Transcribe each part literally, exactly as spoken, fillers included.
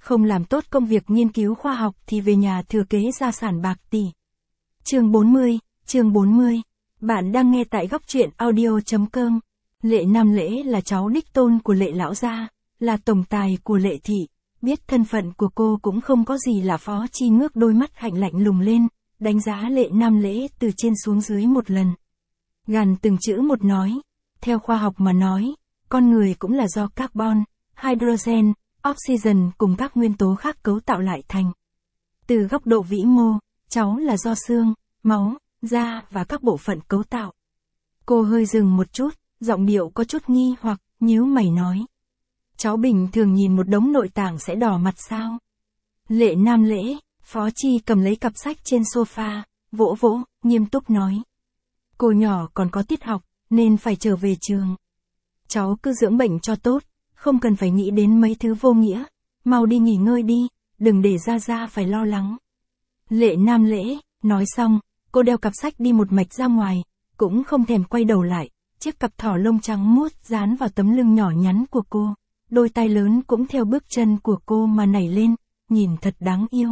không làm tốt công việc nghiên cứu khoa học thì về nhà thừa kế gia sản bạc tỷ. Chương bốn mươi, chương bốn mươi. Bạn đang nghe tại góc truyện audio chấm com. Lệ Nam Lễ là cháu đích tôn của Lệ lão gia, là tổng tài của Lệ thị. Biết thân phận của cô cũng không có gì là Phó Chi ngước đôi mắt hạnh lạnh lùng lên, đánh giá Lệ Nam Lễ từ trên xuống dưới một lần. Gàn từng chữ một nói, theo khoa học mà nói, con người cũng là do carbon, hydrogen, oxygen cùng các nguyên tố khác cấu tạo lại thành. Từ góc độ vĩ mô, cháu là do xương, máu, da và các bộ phận cấu tạo. Cô hơi dừng một chút, giọng điệu có chút nghi hoặc, nhíu mày nói. Cháu bình thường nhìn một đống nội tạng sẽ đỏ mặt sao? Lệ Nam Lễ, Phó Chi cầm lấy cặp sách trên sofa, vỗ vỗ, nghiêm túc nói. Cô nhỏ còn có tiết học, nên phải trở về trường. Cháu cứ dưỡng bệnh cho tốt, không cần phải nghĩ đến mấy thứ vô nghĩa, mau đi nghỉ ngơi đi, đừng để Gia Gia phải lo lắng. Lệ Nam Lễ, nói xong, cô đeo cặp sách đi một mạch ra ngoài, cũng không thèm quay đầu lại, chiếc cặp thỏ lông trắng muốt dán vào tấm lưng nhỏ nhắn của cô, đôi tay lớn cũng theo bước chân của cô mà nảy lên, nhìn thật đáng yêu.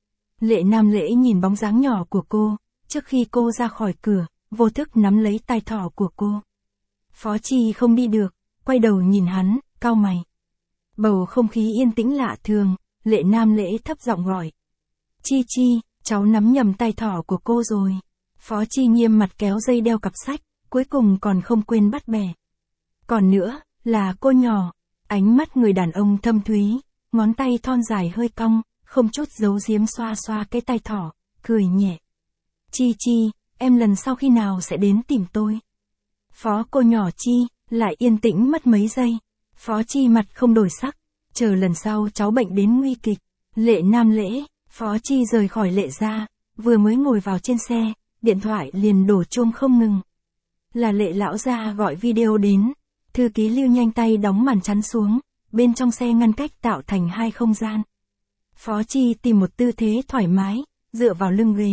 Lệ Nam Lễ nhìn bóng dáng nhỏ của cô, trước khi cô ra khỏi cửa, vô thức nắm lấy tai thỏ của cô. Phó Chi không đi được, quay đầu nhìn hắn, cau mày. Bầu không khí yên tĩnh lạ thường, Lệ Nam Lễ thấp giọng gọi. Chi Chi, cháu nắm nhầm tai thỏ của cô rồi. Phó Chi nghiêm mặt kéo dây đeo cặp sách, cuối cùng còn không quên bắt bẻ. Còn nữa, là cô nhỏ, ánh mắt người đàn ông thâm thúy, ngón tay thon dài hơi cong, không chút giấu giếm xoa xoa cái tai thỏ, cười nhẹ. Chi Chi, em lần sau khi nào sẽ đến tìm tôi? Phó cô nhỏ Chi, lại yên tĩnh mất mấy giây. Phó Chi mặt không đổi sắc, chờ lần sau cháu bệnh đến nguy kịch. Lệ Nam Lễ, Phó Chi rời khỏi Lệ gia, vừa mới ngồi vào trên xe, điện thoại liền đổ chuông không ngừng. Là Lệ lão gia gọi video đến, thư ký Lưu nhanh tay đóng màn chắn xuống, bên trong xe ngăn cách tạo thành hai không gian. Phó Chi tìm một tư thế thoải mái, dựa vào lưng ghế.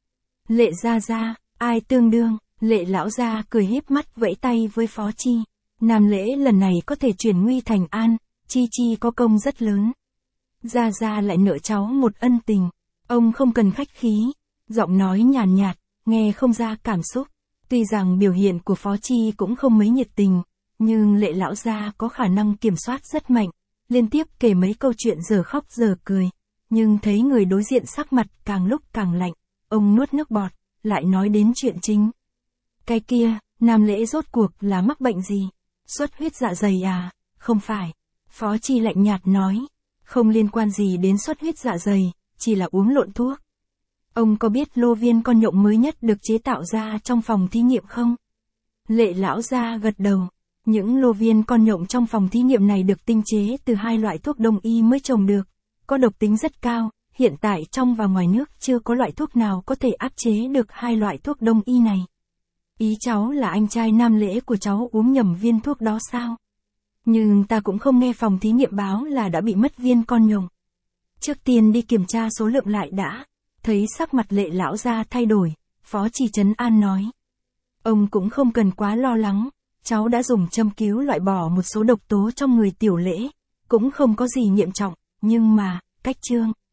Lệ gia gia, ai tương đương, Lệ lão gia cười híp mắt vẫy tay với Phó Chi. Nam Lễ lần này có thể chuyển nguy thành an, Chi Chi có công rất lớn. Gia gia lại nợ cháu một ân tình, ông không cần khách khí, giọng nói nhàn nhạt, nghe không ra cảm xúc. Tuy rằng biểu hiện của Phó Chi cũng không mấy nhiệt tình, nhưng Lệ lão gia có khả năng kiểm soát rất mạnh, liên tiếp kể mấy câu chuyện giờ khóc giờ cười, nhưng thấy người đối diện sắc mặt càng lúc càng lạnh, ông nuốt nước bọt, lại nói đến chuyện chính. Cái kia, Nam Lễ rốt cuộc là mắc bệnh gì? Xuất huyết dạ dày à? Không phải. Phó Chi lạnh nhạt nói, không liên quan gì đến xuất huyết dạ dày, chỉ là uống lộn thuốc. Ông có biết lô viên con nhộng mới nhất được chế tạo ra trong phòng thí nghiệm không? Lệ lão gia gật đầu. Những lô viên con nhộng trong phòng thí nghiệm này được tinh chế từ hai loại thuốc đông y mới trồng được, có độc tính rất cao, hiện tại trong và ngoài nước chưa có loại thuốc nào có thể áp chế được hai loại thuốc đông y này. Ý cháu là anh trai Nam Lễ của cháu uống nhầm viên thuốc đó sao? Nhưng ta cũng không nghe phòng thí nghiệm báo là đã bị mất viên con nhộng. Trước tiên đi kiểm tra số lượng lại đã. Thấy sắc mặt Lệ lão gia thay đổi, Phó Chi trấn an nói. Ông cũng không cần quá lo lắng, cháu đã dùng châm cứu loại bỏ một số độc tố trong người Tiểu Lễ, cũng không có gì nghiêm trọng, nhưng mà, cách chương.